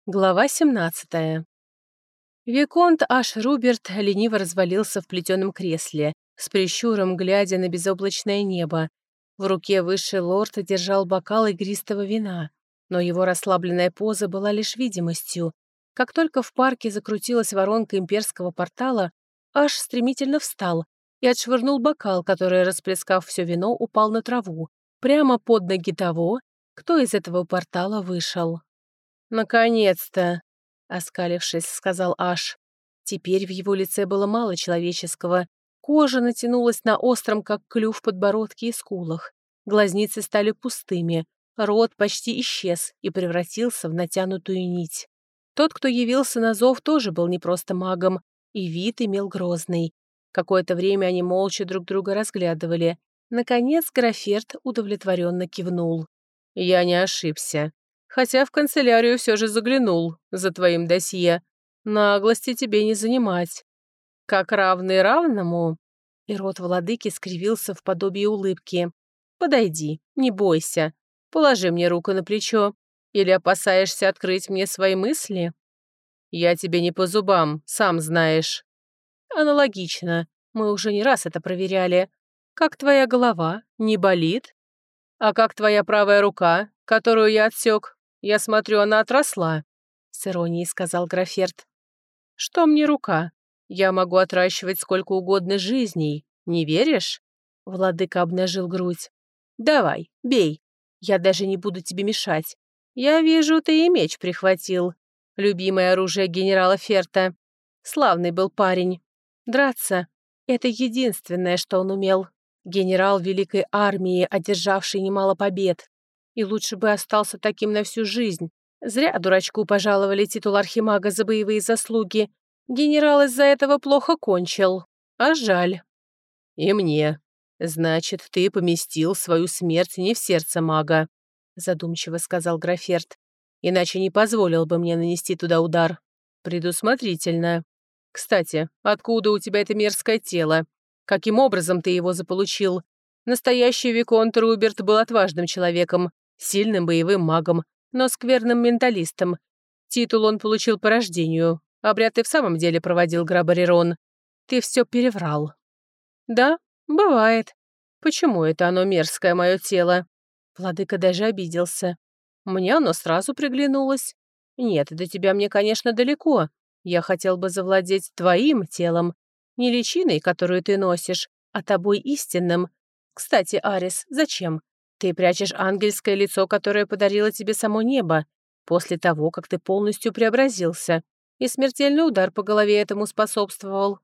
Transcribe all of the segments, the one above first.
Глава 17. Виконт аш Руберт лениво развалился в плетеном кресле, с прищуром глядя на безоблачное небо. В руке высший лорд держал бокал игристого вина, но его расслабленная поза была лишь видимостью. Как только в парке закрутилась воронка имперского портала, аш стремительно встал и отшвырнул бокал, который, расплескав все вино, упал на траву, прямо под ноги того, кто из этого портала вышел. «Наконец-то!» — оскалившись, сказал Аш. Теперь в его лице было мало человеческого. Кожа натянулась на остром, как клюв, подбородке и скулах. Глазницы стали пустыми. Рот почти исчез и превратился в натянутую нить. Тот, кто явился на зов, тоже был не просто магом, и вид имел грозный. Какое-то время они молча друг друга разглядывали. Наконец Граферт удовлетворенно кивнул. «Я не ошибся. Хотя в канцелярию все же заглянул за твоим досье. Наглости тебе не занимать. Как равный равному?» И рот владыки скривился в подобии улыбки. «Подойди, не бойся. Положи мне руку на плечо. Или опасаешься открыть мне свои мысли? Я тебе не по зубам, сам знаешь». «Аналогично. Мы уже не раз это проверяли. Как твоя голова? Не болит? А как твоя правая рука, которую я отсек? Я смотрю, она отросла», — с иронией сказал Граферт. «Что мне рука? Я могу отращивать сколько угодно жизней. Не веришь?» Владыка обнажил грудь. «Давай, бей. Я даже не буду тебе мешать. Я вижу, ты и меч прихватил. Любимое оружие генерала Ферта. Славный был парень. Драться — это единственное, что он умел. Генерал великой армии, одержавший немало побед. И лучше бы остался таким на всю жизнь. Зря дурачку пожаловали титул архимага за боевые заслуги. Генерал из-за этого плохо кончил. А жаль». «И мне. Значит, ты поместил свою смерть не в сердце мага», задумчиво сказал Граферт. «Иначе не позволил бы мне нанести туда удар. Предусмотрительно. Кстати, откуда у тебя это мерзкое тело? Каким образом ты его заполучил? Настоящий Виконт Руберт был отважным человеком, сильным боевым магом, но скверным менталистом. Титул он получил по рождению. Обряд ты в самом деле проводил, Грабарерон. Ты все переврал». «Да, бывает. Почему это оно мерзкое, мое тело?» Владыка даже обиделся. «Мне оно сразу приглянулось. Нет, до тебя мне, конечно, далеко. Я хотел бы завладеть твоим телом. Не личиной, которую ты носишь, а тобой истинным. Кстати, Арис, зачем? Ты прячешь ангельское лицо, которое подарило тебе само небо, после того, как ты полностью преобразился, и смертельный удар по голове этому способствовал.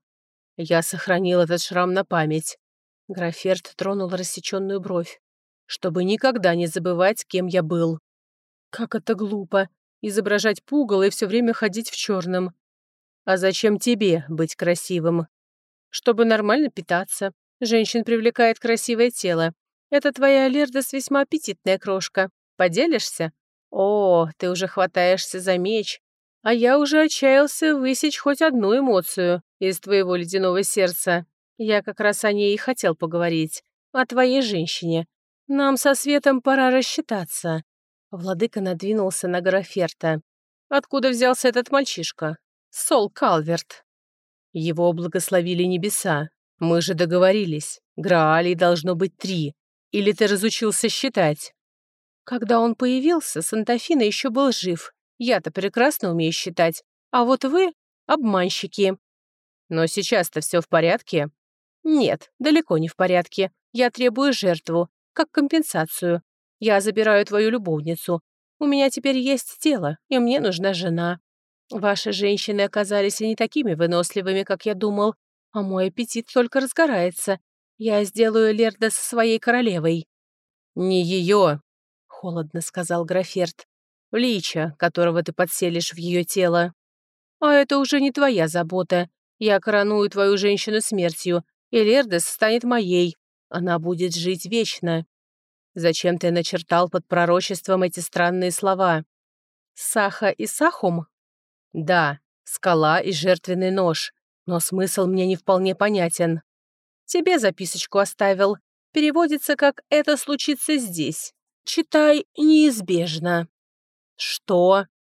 Я сохранил этот шрам на память». Граферт тронул рассеченную бровь. «Чтобы никогда не забывать, кем я был». «Как это глупо, изображать пугало и все время ходить в черном. А зачем тебе быть красивым?» «Чтобы нормально питаться. Женщин привлекает красивое тело. Это твоя Лердес весьма аппетитная крошка. Поделишься? О, ты уже хватаешься за меч. А я уже отчаялся высечь хоть одну эмоцию из твоего ледяного сердца. Я как раз о ней и хотел поговорить. О твоей женщине. Нам со Светом пора рассчитаться». Владыка надвинулся на Граферта. «Откуда взялся этот мальчишка? Сол Калверт». «Его благословили небеса. Мы же договорились. Граалей должно быть 3. Или ты разучился считать?» «Когда он появился, Сантафина еще был жив. Я-то прекрасно умею считать. А вот вы — обманщики». «Но сейчас-то все в порядке?» «Нет, далеко не в порядке. Я требую жертву, как компенсацию. Я забираю твою любовницу. У меня теперь есть тело, и мне нужна жена. Ваши женщины оказались и не такими выносливыми, как я думал, а мой аппетит только разгорается. Я сделаю Лерда со своей королевой». «Не ее», — холодно сказал Граферт. «Лича, которого ты подселишь в ее тело. А это уже не твоя забота. Я короную твою женщину смертью, и Лердес станет моей. Она будет жить вечно». «Зачем ты начертал под пророчеством эти странные слова?» «Саха и Сахум?» «Да, скала и жертвенный нож, но смысл мне не вполне понятен». «Тебе записочку оставил. Переводится как «это случится здесь». Читай «неизбежно». «Что?»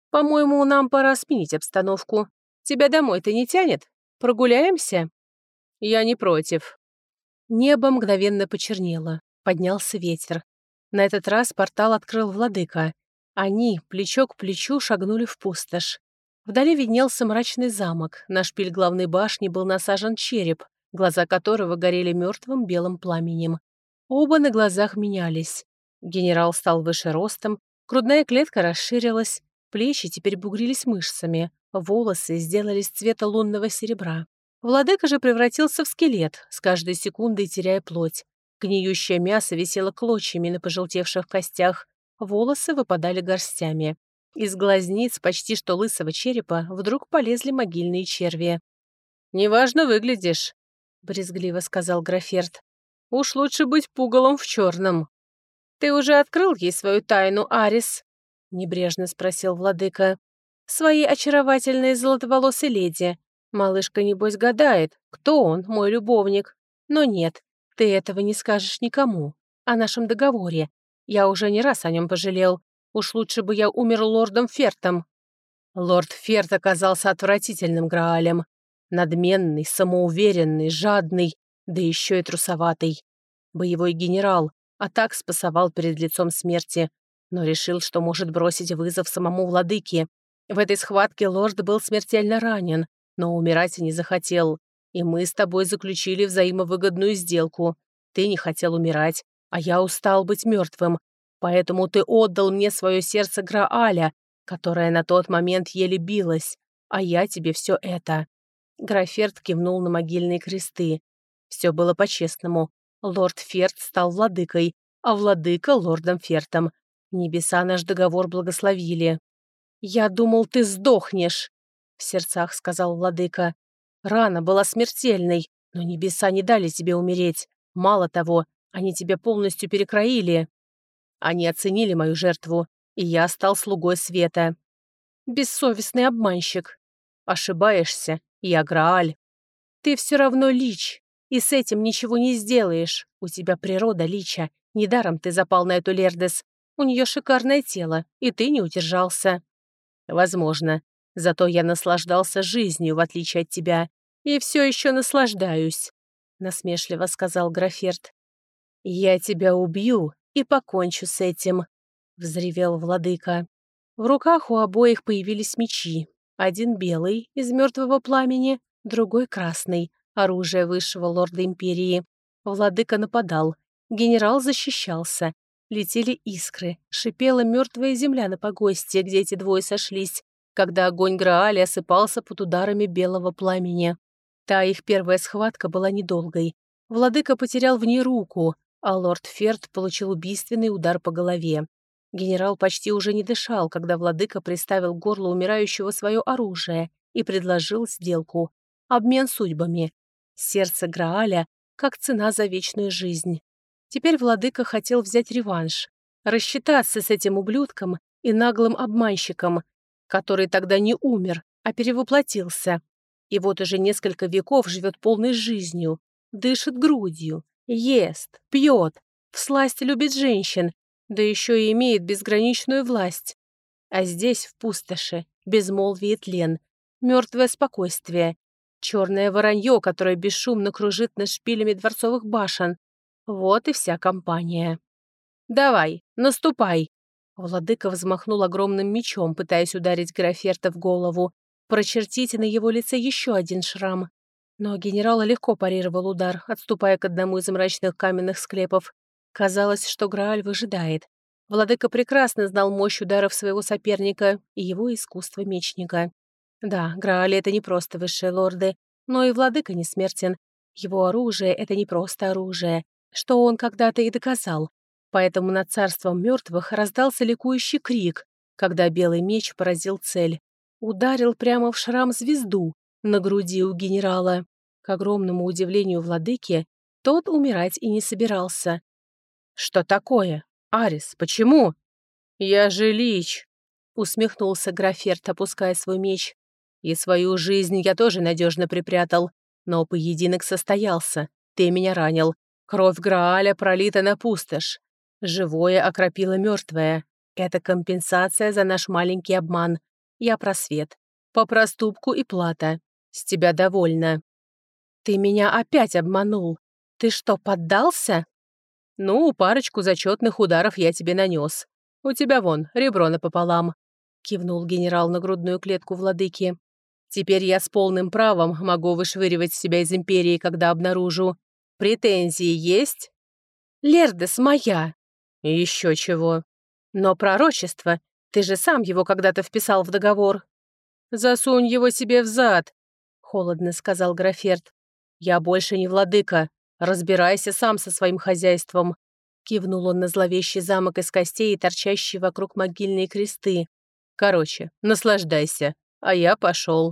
По-моему, нам пора сменить обстановку. Тебя домой-то не тянет? Прогуляемся?» «Я не против». Небо мгновенно почернело. Поднялся ветер. На этот раз портал открыл владыка. Они, плечо к плечу, шагнули в пустошь. Вдали виднелся мрачный замок. На шпиль главной башни был насажен череп, глаза которого горели мертвым белым пламенем. Оба на глазах менялись. Генерал стал выше ростом, грудная клетка расширилась, плечи теперь бугрились мышцами, волосы сделались цвета лунного серебра. Владыка же превратился в скелет, с каждой секундой теряя плоть. Гниющее мясо висело клочьями на пожелтевших костях, волосы выпадали горстями. Из глазниц почти что лысого черепа вдруг полезли могильные черви. «Неважно выглядишь», — брезгливо сказал Граферт. «Уж лучше быть пугалом в черном». «Ты уже открыл ей свою тайну, Арис?» — небрежно спросил владыка. «Своей очаровательной золотоволосой леди. Малышка, небось, гадает, кто он, мой любовник. Но нет, ты этого не скажешь никому. О нашем договоре. Я уже не раз о нем пожалел. Уж лучше бы я умер лордом Фертом». Лорд Ферт оказался отвратительным Граалем. Надменный, самоуверенный, жадный, да еще и трусоватый. Боевой генерал, а так спасовал перед лицом смерти, но решил, что может бросить вызов самому владыке. В этой схватке лорд был смертельно ранен, но умирать и не захотел. И мы с тобой заключили взаимовыгодную сделку. Ты не хотел умирать, а я устал быть мертвым. Поэтому ты отдал мне свое сердце Грааля, которое на тот момент еле билось, а я тебе все это». Граферт кивнул на могильные кресты. Все было по-честному. Лорд Ферт стал владыкой, а владыка — лордом Фертом. Небеса наш договор благословили. «Я думал, ты сдохнешь», — в сердцах сказал владыка. «Рана была смертельной, но небеса не дали тебе умереть. Мало того, они тебя полностью перекроили. Они оценили мою жертву, и я стал слугой света. Бессовестный обманщик. Ошибаешься, я Грааль. Ты все равно лич, и с этим ничего не сделаешь. У тебя природа лича. Недаром ты запал на эту Лердес. У нее шикарное тело, и ты не удержался». «Возможно. Зато я наслаждался жизнью, в отличие от тебя. И все еще наслаждаюсь», — насмешливо сказал Граферт. «Я тебя убью и покончу с этим», — взревел владыка. В руках у обоих появились мечи. Один белый, из мертвого пламени, другой красный, оружие высшего лорда империи. Владыка нападал, генерал защищался. Летели искры, шипела мертвая земля на погосте, где эти двое сошлись, когда огонь Грааля осыпался под ударами белого пламени. Та их первая схватка была недолгой. Владыка потерял в ней руку, а лорд Ферт получил убийственный удар по голове. Генерал почти уже не дышал, когда владыка приставил к горлу умирающего свое оружие и предложил сделку. Обмен судьбами. Сердце Грааля как цена за вечную жизнь. Теперь владыка хотел взять реванш, рассчитаться с этим ублюдком и наглым обманщиком, который тогда не умер, а перевоплотился. И вот уже несколько веков живет полной жизнью, дышит грудью, ест, пьет, всласть любит женщин, да еще и имеет безграничную власть. А здесь, в пустоши, безмолвие и тлен, мертвое спокойствие, черное воронье, которое бесшумно кружит над шпилями дворцовых башен. Вот и вся компания. «Давай, наступай!» Владыка взмахнул огромным мечом, пытаясь ударить Граферта в голову, прочертить на его лице еще один шрам. Но генерал легко парировал удар, отступая к одному из мрачных каменных склепов. Казалось, что Грааль выжидает. Владыка прекрасно знал мощь ударов своего соперника и его искусство мечника. Да, Грааль — это не просто высшие лорды, но и владыка не смертен. Его оружие — это не просто оружие, что он когда-то и доказал. Поэтому над царством мертвых раздался ликующий крик, когда белый меч поразил цель. Ударил прямо в шрам звезду на груди у генерала. К огромному удивлению владыки, тот умирать и не собирался. «Что такое? Арис, почему?» «Я же лич», — усмехнулся Граферт, опуская свой меч. «И свою жизнь я тоже надежно припрятал. Но поединок состоялся. Ты меня ранил. Кровь Грааля пролита на пустошь. Живое окропило мертвое. Это компенсация за наш маленький обман. Я про свет. По проступку и плата. С тебя довольна». «Ты меня опять обманул. Ты что, поддался?» «Ну, парочку зачетных ударов я тебе нанес. У тебя вон, ребро напополам», — кивнул генерал на грудную клетку владыки. «Теперь я с полным правом могу вышвыривать себя из империи, когда обнаружу. Претензии есть?» «Лердес моя». «Еще чего». «Но пророчество, ты же сам его когда-то вписал в договор». «Засунь его себе в зад», — холодно сказал Граферт. «Я больше не владыка. Разбирайся сам со своим хозяйством». Кивнул он на зловещий замок из костей и торчащие вокруг могильные кресты. «Короче, наслаждайся, а я пошел».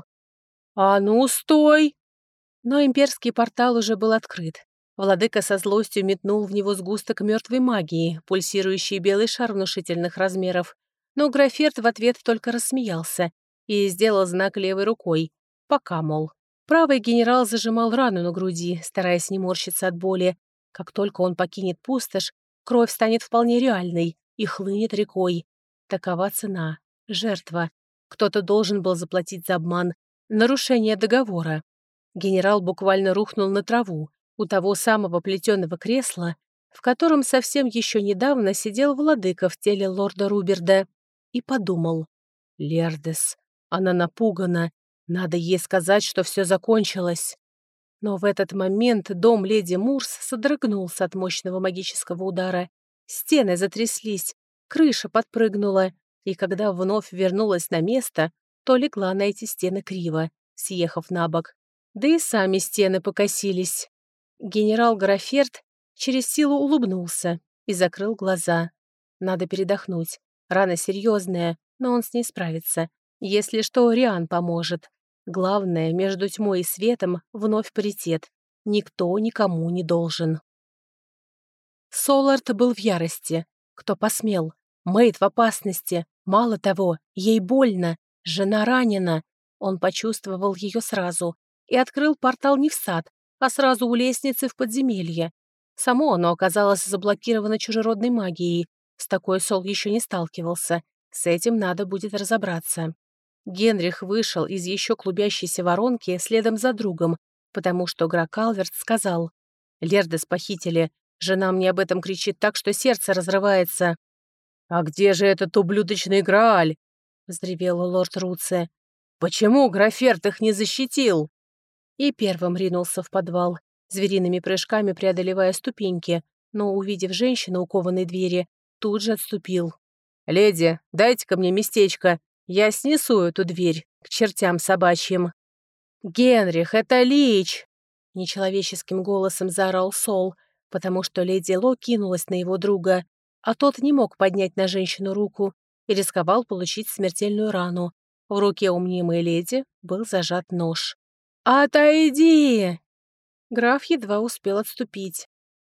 «А ну, стой!» Но имперский портал уже был открыт. Владыка со злостью метнул в него сгусток мертвой магии, пульсирующий белый шар внушительных размеров. Но Граферт в ответ только рассмеялся и сделал знак левой рукой. Пока, мол. Правый генерал зажимал рану на груди, стараясь не морщиться от боли. Как только он покинет пустошь, кровь станет вполне реальной и хлынет рекой. Такова цена. Жертва. Кто-то должен был заплатить за обман. Нарушение договора. Генерал буквально рухнул на траву у того самого плетеного кресла, в котором совсем еще недавно сидел владыка в теле лорда Руберда, и подумал: «Лердес, она напугана, надо ей сказать, что все закончилось». Но в этот момент дом леди Мурс содрогнулся от мощного магического удара. Стены затряслись, крыша подпрыгнула, и когда вновь вернулась на место, то легла на эти стены криво, съехав на бок. Да и сами стены покосились. Генерал Граферт через силу улыбнулся и закрыл глаза. Надо передохнуть. Рана серьезная, но он с ней справится. Если что, Риан поможет. Главное, между тьмой и светом вновь паритет. Никто никому не должен. Солард был в ярости. Кто посмел? Мэйд в опасности. Мало того, ей больно. Жена ранена. Он почувствовал ее сразу и открыл портал не в сад, а сразу у лестницы в подземелье. Само оно оказалось заблокировано чужеродной магией. С такой Сол еще не сталкивался. С этим надо будет разобраться. Генрих вышел из еще клубящейся воронки следом за другом, потому что Гракалверт сказал: «Лердес похитили. Жена мне об этом кричит так, что сердце разрывается». «А где же этот ублюдочный Грааль?» — взревел лорд Руце. «Почему Граферт их не защитил?» И первым ринулся в подвал, звериными прыжками преодолевая ступеньки, но, увидев женщину у кованой двери, тут же отступил. «Леди, дайте-ка мне местечко, я снесу эту дверь к чертям собачьим». «Генрих, это Лич!» — нечеловеческим голосом заорал Сол, потому что леди Ло кинулась на его друга, а тот не мог поднять на женщину руку и рисковал получить смертельную рану. В руке у мнимой леди был зажат нож. «Отойди!» Граф едва успел отступить.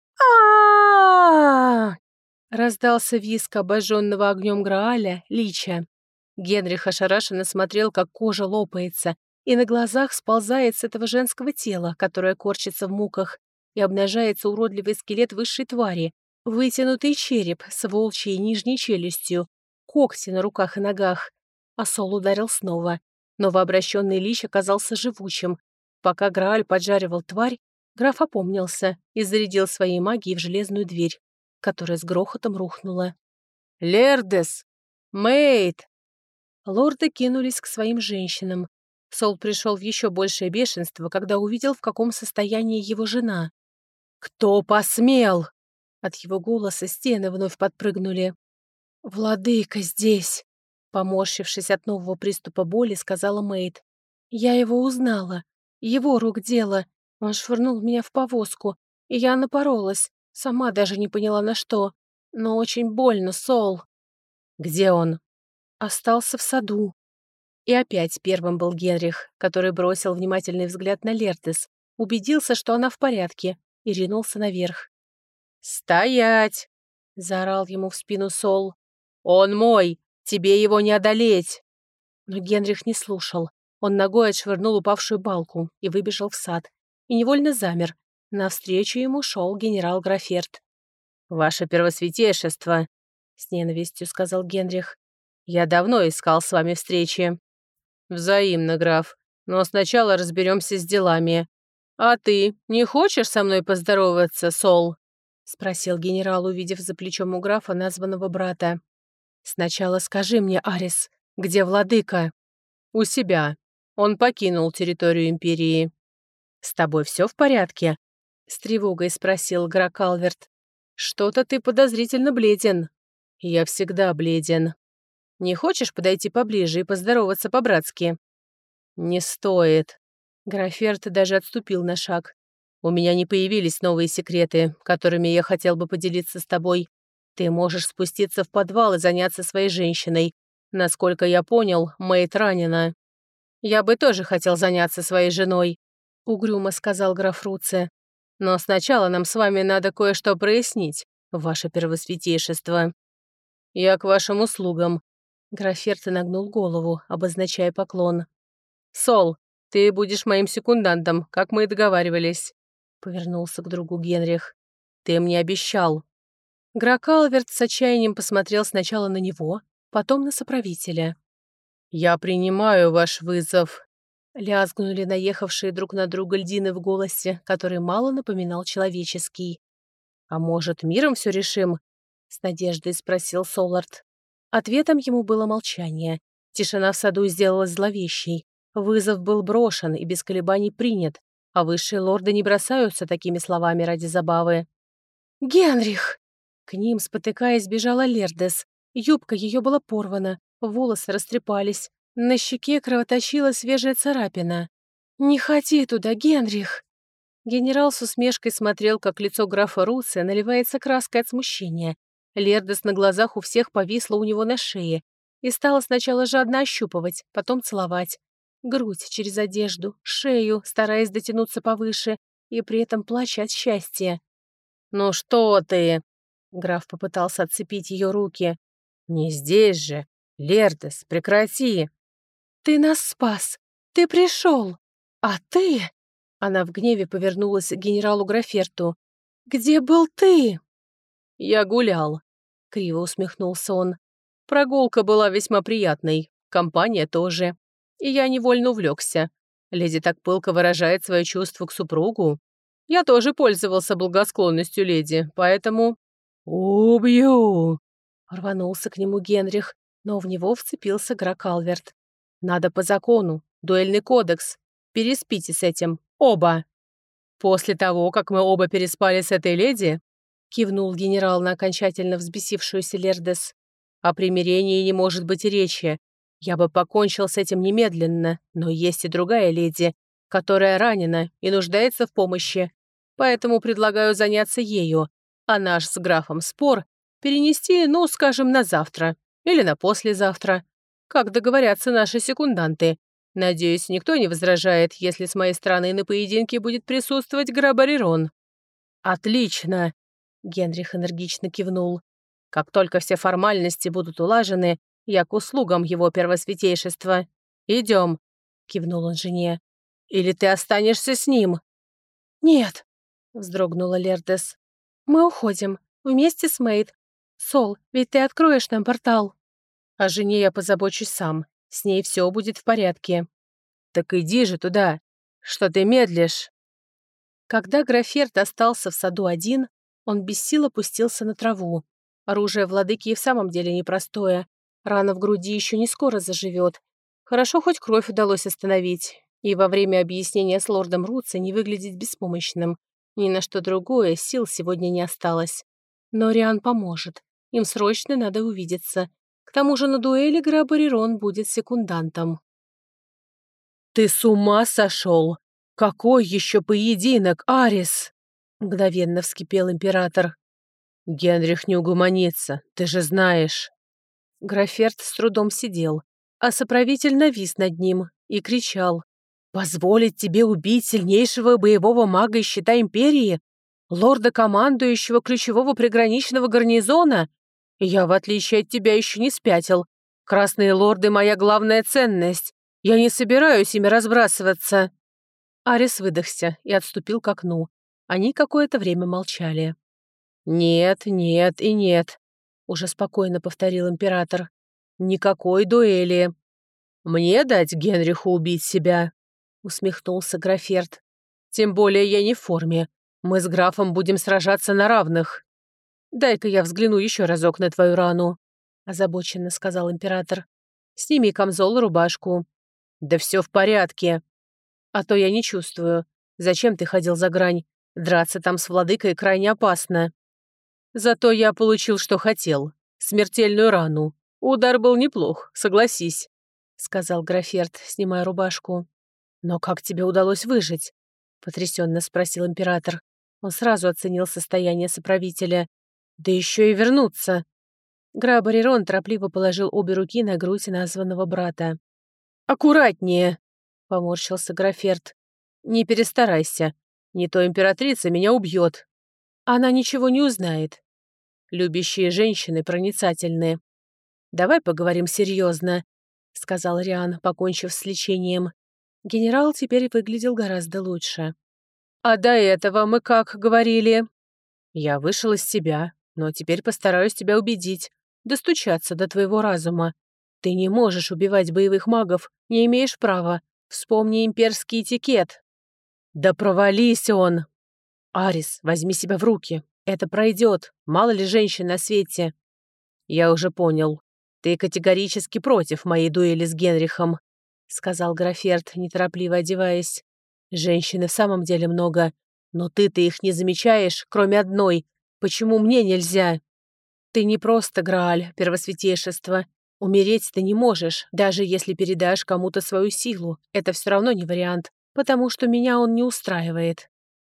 а Раздался визг обожженного огнем Грааля, Лича. Генрих ошарашенно смотрел, как кожа лопается, и на глазах сползает с этого женского тела, которое корчится в муках, и обнажается уродливый скелет высшей твари, вытянутый череп с волчьей нижней челюстью, когти на руках и ногах. А Сол ударил снова. Новообращенный Лич оказался живучим. Пока Грааль поджаривал тварь, граф опомнился и зарядил своей магией в железную дверь, которая с грохотом рухнула. «Лердес! Мэйд!» Лорды кинулись к своим женщинам. Сол пришел в еще большее бешенство, когда увидел, в каком состоянии его жена. «Кто посмел?» От его голоса стены вновь подпрыгнули. «Владыка здесь!» Поморщившись от нового приступа боли, сказала Мэйд. «Я его узнала. Его рук дело. Он швырнул меня в повозку, и я напоролась. Сама даже не поняла, на что. Но очень больно, Сол». «Где он?» «Остался в саду». И опять первым был Генрих, который бросил внимательный взгляд на Лердес, убедился, что она в порядке, и ринулся наверх. «Стоять!» — заорал ему в спину Сол. «Он мой! Тебе его не одолеть!» Но Генрих не слушал. Он ногой отшвырнул упавшую балку и выбежал в сад. И невольно замер. Навстречу ему шел генерал Граферт. «Ваше первосвятейшество!» — с ненавистью сказал Генрих. Я давно искал с вами встречи». «Взаимно, граф. Но сначала разберемся с делами. А ты не хочешь со мной поздороваться, Сол?» — спросил генерал, увидев за плечом у графа названного брата. «Сначала скажи мне, Арис, где владыка?» «У себя. Он покинул территорию Империи». «С тобой все в порядке?» — с тревогой спросил Грак Алверт. «Что-то ты подозрительно бледен». «Я всегда бледен. Не хочешь подойти поближе и поздороваться по-братски?» «Не стоит». Граферт даже отступил на шаг. «У меня не появились новые секреты, которыми я хотел бы поделиться с тобой. Ты можешь спуститься в подвал и заняться своей женщиной. Насколько я понял, Мэйд ранена». «Я бы тоже хотел заняться своей женой», — угрюмо сказал граф Руце. «Но сначала нам с вами надо кое-что прояснить, ваше первосвятейшество». «Я к вашим услугам». Граферт нагнул голову, обозначая поклон. «Сол, ты будешь моим секундантом, как мы и договаривались», — повернулся к другу Генрих. «Ты мне обещал». Грак Алверт с отчаянием посмотрел сначала на него, потом на соправителя. «Я принимаю ваш вызов», — лязгнули наехавшие друг на друга льдины в голосе, который мало напоминал человеческий. «А может, миром все решим?» — с надеждой спросил Солард. Ответом ему было молчание. Тишина в саду сделалась зловещей. Вызов был брошен и без колебаний принят, а высшие лорды не бросаются такими словами ради забавы. «Генрих!» К ним, спотыкаясь, бежала Лердес. Юбка ее была порвана, волосы растрепались, на щеке кровоточила свежая царапина. «Не ходи туда, Генрих!» Генерал с усмешкой смотрел, как лицо графа Руце наливается краской от смущения. Лердес на глазах у всех повисла у него на шее и стала сначала жадно ощупывать, потом целовать. Грудь через одежду, шею, стараясь дотянуться повыше, и при этом плача от счастья. «Ну что ты?» Граф попытался отцепить ее руки. «Не здесь же! Лердес, прекрати!» «Ты нас спас! Ты пришел! А ты...» Она в гневе повернулась к генералу Граферту. «Где был ты?» «Я гулял», — криво усмехнулся он. «Прогулка была весьма приятной, компания тоже. И я невольно увлекся. Леди так пылко выражает свои чувства к супругу. Я тоже пользовался благосклонностью леди, поэтому...» «Убью!» — рванулся к нему Генрих, но в него вцепился Грак Алверт. «Надо по закону, дуэльный кодекс. Переспите с этим, оба!» «После того, как мы оба переспали с этой леди...» — кивнул генерал на окончательно взбесившуюся Лердес. «О примирении не может быть и речи. Я бы покончил с этим немедленно, но есть и другая леди, которая ранена и нуждается в помощи. Поэтому предлагаю заняться ею, а наш с графом спор перенести, ну, скажем, на завтра или на послезавтра. Как договорятся наши секунданты. Надеюсь, никто не возражает, если с моей стороны на поединке будет присутствовать Грабарирон». «Отлично!» — Генрих энергично кивнул. «Как только все формальности будут улажены, я к услугам его первосвятейшества. Идем!» — кивнул он жене. «Или ты останешься с ним?» «Нет!» — вздрогнула Лердес. «Мы уходим. Вместе с Мэйд. Сол, ведь ты откроешь нам портал». «О жене я позабочусь сам. С ней все будет в порядке». «Так иди же туда. Что ты медлишь?» Когда Граферт остался в саду один, он без сил опустился на траву. Оружие владыки и в самом деле непростое. Рана в груди еще не скоро заживет. Хорошо, хоть кровь удалось остановить. И во время объяснения с лордом Руце не выглядеть беспомощным. Ни на что другое сил сегодня не осталось. Но Риан поможет. Им срочно надо увидеться. К тому же на дуэли Грабарирон будет секундантом. «Ты с ума сошел? Какой еще поединок, Арис?» Мгновенно вскипел император. «Генрих не угомонится, ты же знаешь». Граферт с трудом сидел, а соправитель навис над ним и кричал. «Позволить тебе убить сильнейшего боевого мага из щита Империи? Лорда-командующего ключевого приграничного гарнизона? Я, в отличие от тебя, еще не спятил. Красные лорды — моя главная ценность. Я не собираюсь ими разбрасываться». Арис выдохся и отступил к окну. Они какое-то время молчали. «Нет, нет и нет», — уже спокойно повторил император. Никакой дуэли. Мне дать Генриху убить себя?» — усмехнулся Граферт. «Тем более я не в форме. Мы с графом будем сражаться на равных. Дай-ка я взгляну еще разок на твою рану», — озабоченно сказал император. «Сними камзол и рубашку». «Да все в порядке. А то я не чувствую. Зачем ты ходил за грань? Драться там с владыкой крайне опасно». «Зато я получил, что хотел. Смертельную рану. Удар был неплох, согласись», — сказал Граферт, снимая рубашку. «Но как тебе удалось выжить?» — потрясенно спросил император. Он сразу оценил состояние соправителя. «Да еще и вернуться!» Граф Барирон торопливо положил обе руки на грудь названного брата. «Аккуратнее!» — поморщился Граферт. «Не перестарайся. Не то императрица меня убьет. Она ничего не узнает. Любящие женщины проницательны. Давай поговорим серьезно», — сказал Риан, покончив с лечением. Генерал теперь выглядел гораздо лучше. «А до этого мы как говорили?» «Я вышел из себя, но теперь постараюсь тебя убедить, достучаться до твоего разума. Ты не можешь убивать боевых магов, не имеешь права. Вспомни имперский этикет». «Да провались он!» «Арис, возьми себя в руки. Это пройдет. Мало ли женщин на свете». «Я уже понял. Ты категорически против моей дуэли с Генрихом», — сказал Граферт, неторопливо одеваясь. «Женщин и в самом деле много. Но ты-то их не замечаешь, кроме одной. Почему мне нельзя? Ты не просто Грааль, первосвятейшество. Умереть ты не можешь, даже если передашь кому-то свою силу. Это все равно не вариант, потому что меня он не устраивает.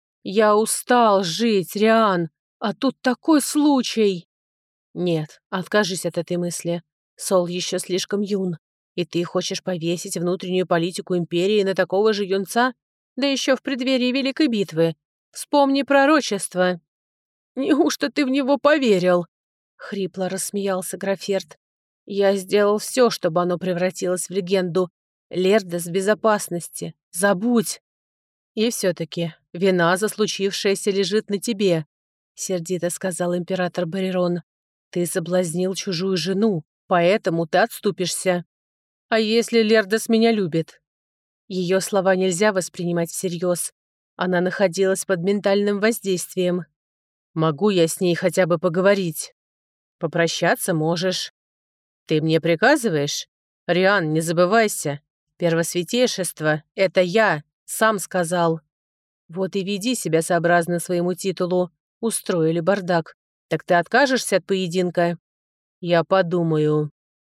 Я устал жить, Риан, а тут такой случай. Нет, откажись от этой мысли. Сол еще слишком юн. И ты хочешь повесить внутреннюю политику империи на такого же юнца? Да еще в преддверии Великой битвы. Вспомни пророчество». «Неужто ты в него поверил?» — хрипло рассмеялся Граферт. «Я сделал все, чтобы оно превратилось в легенду. Лердес в безопасности. Забудь!» «И все-таки вина за случившееся лежит на тебе», — сердито сказал император Барирон. «Ты соблазнил чужую жену, поэтому ты отступишься. А если Лердес меня любит?» Ее слова нельзя воспринимать всерьез. Она находилась под ментальным воздействием. «Могу я с ней хотя бы поговорить?» «Попрощаться можешь». «Ты мне приказываешь? Риан, не забывайся. Первосвятейшество — это я, сам сказал. Вот и веди себя сообразно своему титулу. Устроили бардак. Так ты откажешься от поединка?» «Я подумаю».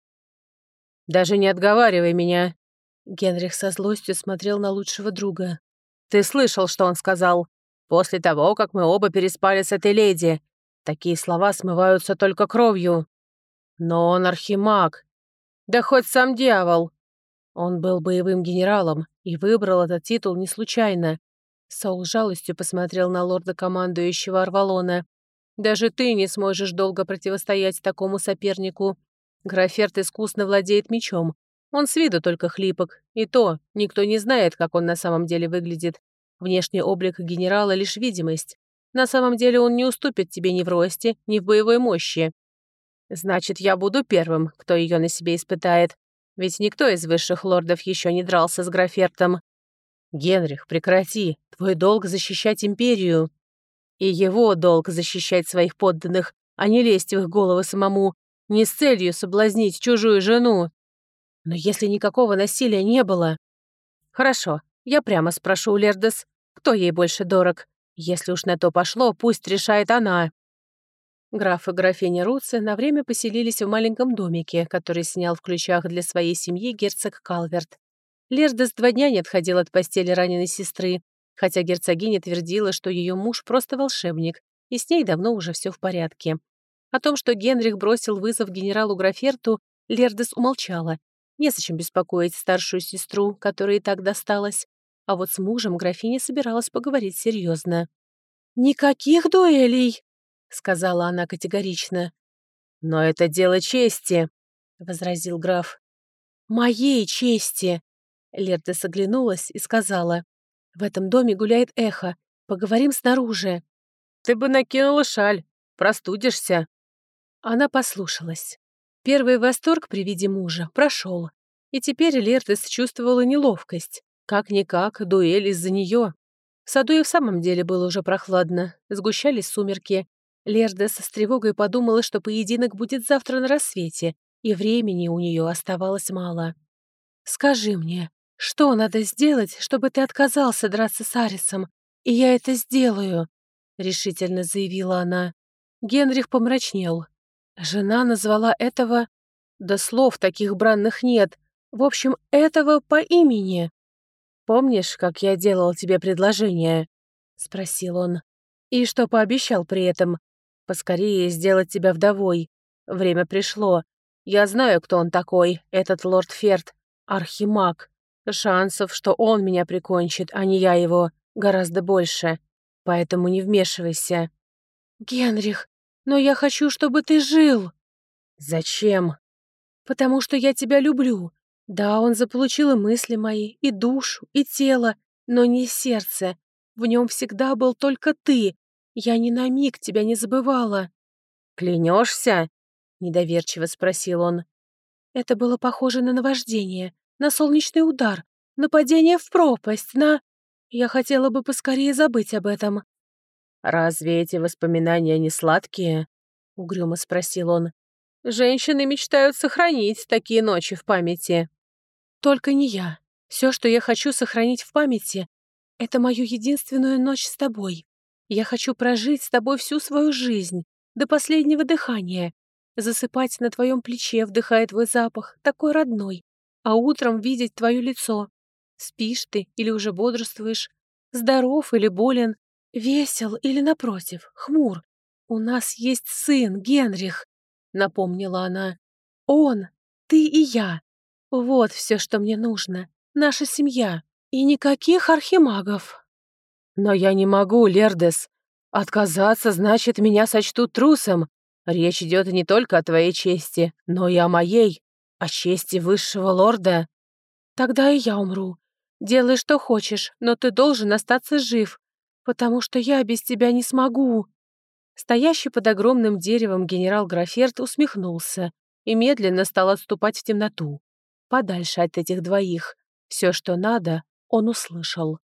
«Даже не отговаривай меня». Генрих со злостью смотрел на лучшего друга. «Ты слышал, что он сказал? После того, как мы оба переспали с этой леди. Такие слова смываются только кровью. Но он архимаг. Да хоть сам дьявол. Он был боевым генералом и выбрал этот титул не случайно». Саул с жалостью посмотрел на лорда-командующего Арвалона. «Даже ты не сможешь долго противостоять такому сопернику. Граферт искусно владеет мечом. Он с виду только хлипок. И то, никто не знает, как он на самом деле выглядит. Внешний облик генерала — лишь видимость. На самом деле он не уступит тебе ни в росте, ни в боевой мощи. Значит, я буду первым, кто ее на себе испытает. Ведь никто из высших лордов еще не дрался с Графертом. Генрих, прекрати. Твой долг — защищать империю. И его долг — защищать своих подданных, а не лезть в их головы самому, не с целью соблазнить чужую жену. Но если никакого насилия не было... Хорошо, я прямо спрошу у Лердес, кто ей больше дорог. Если уж на то пошло, пусть решает она. Граф и графиня Руци на время поселились в маленьком домике, который снял в ключах для своей семьи герцог Калверт. Лердес 2 дня не отходил от постели раненой сестры, хотя герцогиня твердила, что ее муж просто волшебник, и с ней давно уже все в порядке. О том, что Генрих бросил вызов генералу Граферту, Лердес умолчала. Незачем беспокоить старшую сестру, которой и так досталось. А вот с мужем графиня собиралась поговорить серьезно. «Никаких дуэлей!» — сказала она категорично. «Но это дело чести», — возразил граф. «Моей чести!» Лердес оглянулась и сказала. «В этом доме гуляет эхо. Поговорим снаружи». «Ты бы накинула шаль. Простудишься». Она послушалась. Первый восторг при виде мужа прошел, и теперь Лердес чувствовала неловкость. Как-никак, дуэль из-за нее. В саду и в самом деле было уже прохладно, сгущались сумерки. Лердес с тревогой подумала, что поединок будет завтра на рассвете, и времени у нее оставалось мало. «Скажи мне, что надо сделать, чтобы ты отказался драться с Арисом? И я это сделаю», — решительно заявила она. Генрих помрачнел. Жена назвала этого... Да слов таких бранных нет. В общем, этого по имени. «Помнишь, как я делал тебе предложение?» — спросил он. «И что пообещал при этом? Поскорее сделать тебя вдовой. Время пришло. Я знаю, кто он такой, этот лорд Ферд. Архимаг. Шансов, что он меня прикончит, а не я его, гораздо больше. Поэтому не вмешивайся». «Генрих, но я хочу, чтобы ты жил». «Зачем?» «Потому что я тебя люблю. Да, он заполучил и мысли мои, и душу, и тело, но не сердце. В нем всегда был только ты. Я ни на миг тебя не забывала». «Клянешься?» — недоверчиво спросил он. Это было похоже на наваждение, на солнечный удар, на падение в пропасть, на... Я хотела бы поскорее забыть об этом. «Разве эти воспоминания не сладкие?» — угрюмо спросил он. «Женщины мечтают сохранить такие ночи в памяти». «Только не я. Все, что я хочу сохранить в памяти, это мою единственную ночь с тобой. Я хочу прожить с тобой всю свою жизнь, до последнего дыхания, засыпать на твоем плече, вдыхая твой запах, такой родной, а утром видеть твое лицо. Спишь ты или уже бодрствуешь, здоров или болен, весел или, напротив, хмур. У нас есть сын, Генрих», — напомнила она. «Он, ты и я. Вот все, что мне нужно. Наша семья. И никаких архимагов». «Но я не могу, Лердес. Отказаться значит, меня сочтут трусом. Речь идет не только о твоей чести, но и о моей, о чести высшего лорда». «Тогда и я умру. Делай, что хочешь, но ты должен остаться жив, потому что я без тебя не смогу». Стоящий под огромным деревом генерал Граферт усмехнулся и медленно стал отступать в темноту, подальше от этих двоих. Все, что надо, он услышал.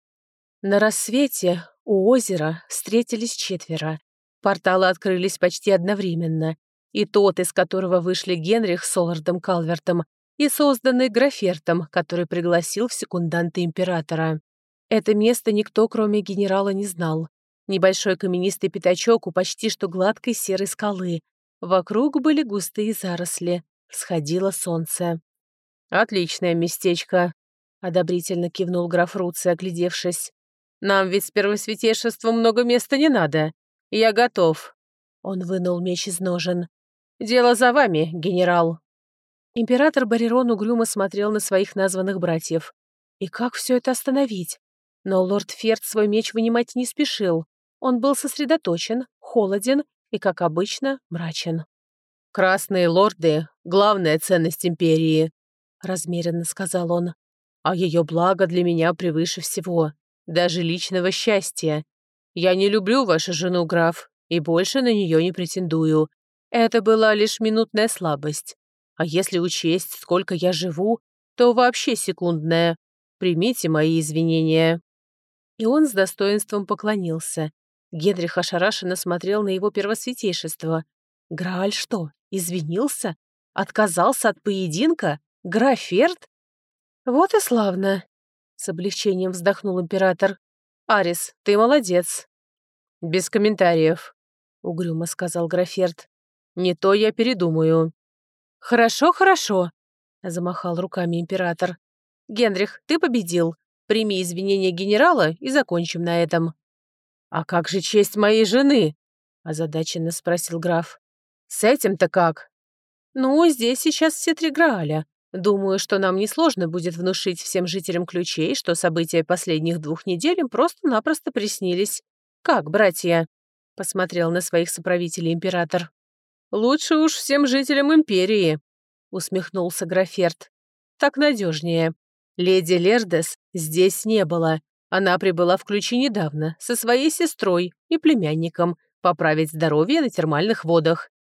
На рассвете у озера встретились четверо. Порталы открылись почти одновременно. И тот, из которого вышли Генрих с Олардом Калвертом, и созданный Графертом, который пригласил в секунданты императора. Это место никто, кроме генерала, не знал. Небольшой каменистый пятачок у почти что гладкой серой скалы. Вокруг были густые заросли. Всходило солнце. «Отличное местечко», — одобрительно кивнул граф Руци, оглядевшись. «Нам ведь с первосвятейшеством много места не надо. Я готов». Он вынул меч из ножен. «Дело за вами, генерал». Император Барерон угрюмо смотрел на своих названных братьев. И как все это остановить? Но лорд Ферд свой меч вынимать не спешил. Он был сосредоточен, холоден и, как обычно, мрачен. «Красные лорды — главная ценность империи», — размеренно сказал он. «А ее благо для меня превыше всего, даже личного счастья. Я не люблю вашу жену, граф, и больше на нее не претендую. Это была лишь минутная слабость. А если учесть, сколько я живу, то вообще секундная. Примите мои извинения». И он с достоинством поклонился. Генрих ошарашенно смотрел на его первосвятейшество. Грааль что, извинился? Отказался от поединка? Граферт? «Вот и славно», — с облегчением вздохнул император. «Арис, ты молодец». «Без комментариев», — угрюмо сказал Граферт. «Не то я передумаю». «Хорошо, хорошо», — замахал руками император. «Генрих, ты победил. Прими извинения генерала и закончим на этом». «А как же честь моей жены?» — озадаченно спросил граф. «С этим-то как?» «Ну, здесь сейчас все три Грааля. Думаю, что нам несложно будет внушить всем жителям ключей, что события последних 2 недель им просто-напросто приснились. Как, братья?» — посмотрел на своих соправителей император. «Лучше уж всем жителям империи», — усмехнулся Граферт. «Так надежнее. Леди Лердес здесь не было. Она прибыла в ключи недавно, со своей сестрой и племянником, поправить здоровье на термальных водах».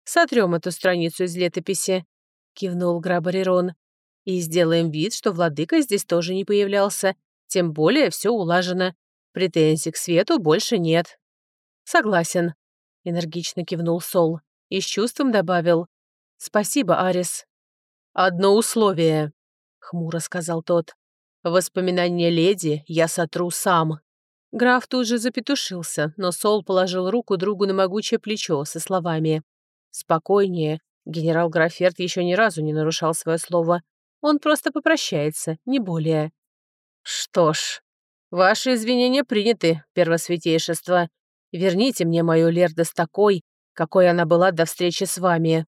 Сотрем эту страницу из летописи», — кивнул Грабарирон. «И сделаем вид, что владыка здесь тоже не появлялся. Тем более все улажено. Претензий к свету больше нет». «Согласен», — энергично кивнул Сол и с чувством добавил. «Спасибо, Арис». «Одно условие», — хмуро сказал тот. «Воспоминания леди я сотру сам». Граф тут же запетушился, но Сол положил руку другу на могучее плечо со словами: «Спокойнее, генерал Граферт еще ни разу не нарушал свое слово. Он просто попрощается, не более». «Что ж, ваши извинения приняты, первосвятейшество. Верните мне мою Лердес такой, какой она была до встречи с вами».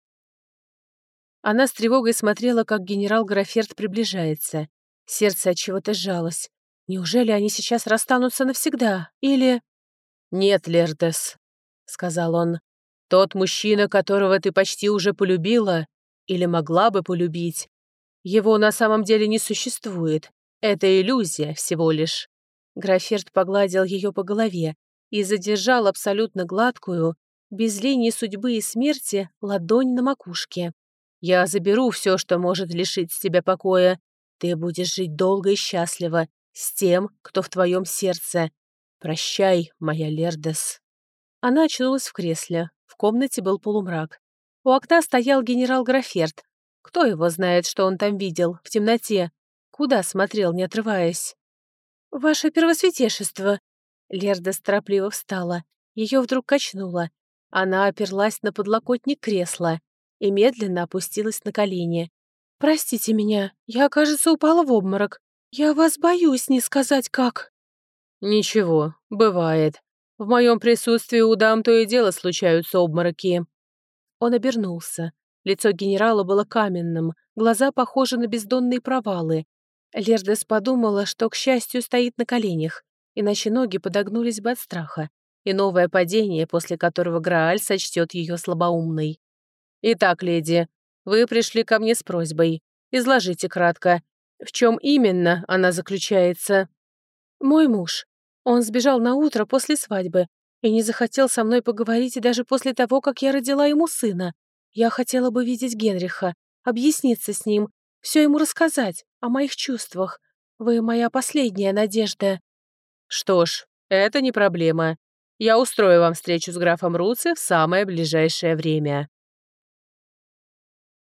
Она с тревогой смотрела, как генерал Граферт приближается. Сердце от чего-то сжалось. Неужели они сейчас расстанутся навсегда? Или... «Нет, Лердес», — сказал он. «Тот мужчина, которого ты почти уже полюбила, или могла бы полюбить, его на самом деле не существует. Это иллюзия всего лишь». Граферт погладил ее по голове и задержал абсолютно гладкую, без линии судьбы и смерти, ладонь на макушке. «Я заберу все, что может лишить тебя покоя. Ты будешь жить долго и счастливо с тем, кто в твоем сердце. Прощай, моя Лердес». Она очнулась в кресле. В комнате был полумрак. У окна стоял генерал Граферт. Кто его знает, что он там видел, в темноте? Куда смотрел, не отрываясь? «Ваше первосвятейшество!» Лердес торопливо встала. Ее вдруг качнуло. Она оперлась на подлокотник кресла и медленно опустилась на колени. «Простите меня, я, кажется, упала в обморок. Я вас боюсь не сказать как». «Ничего, бывает. В моем присутствии у дам то и дело случаются обмороки». Он обернулся. Лицо генерала было каменным, глаза похожи на бездонные провалы. Лердес подумала, что, к счастью, стоит на коленях, иначе ноги подогнулись бы от страха, и новое падение, после которого Грааль сочтет ее слабоумной. «Итак, леди, вы пришли ко мне с просьбой. Изложите кратко, в чем именно она заключается?» «Мой муж. Он сбежал на утро после свадьбы и не захотел со мной поговорить даже после того, как я родила ему сына. Я хотела бы видеть Генриха, объясниться с ним, все ему рассказать о моих чувствах. Вы моя последняя надежда». «Что ж, это не проблема. Я устрою вам встречу с графом Руци в самое ближайшее время».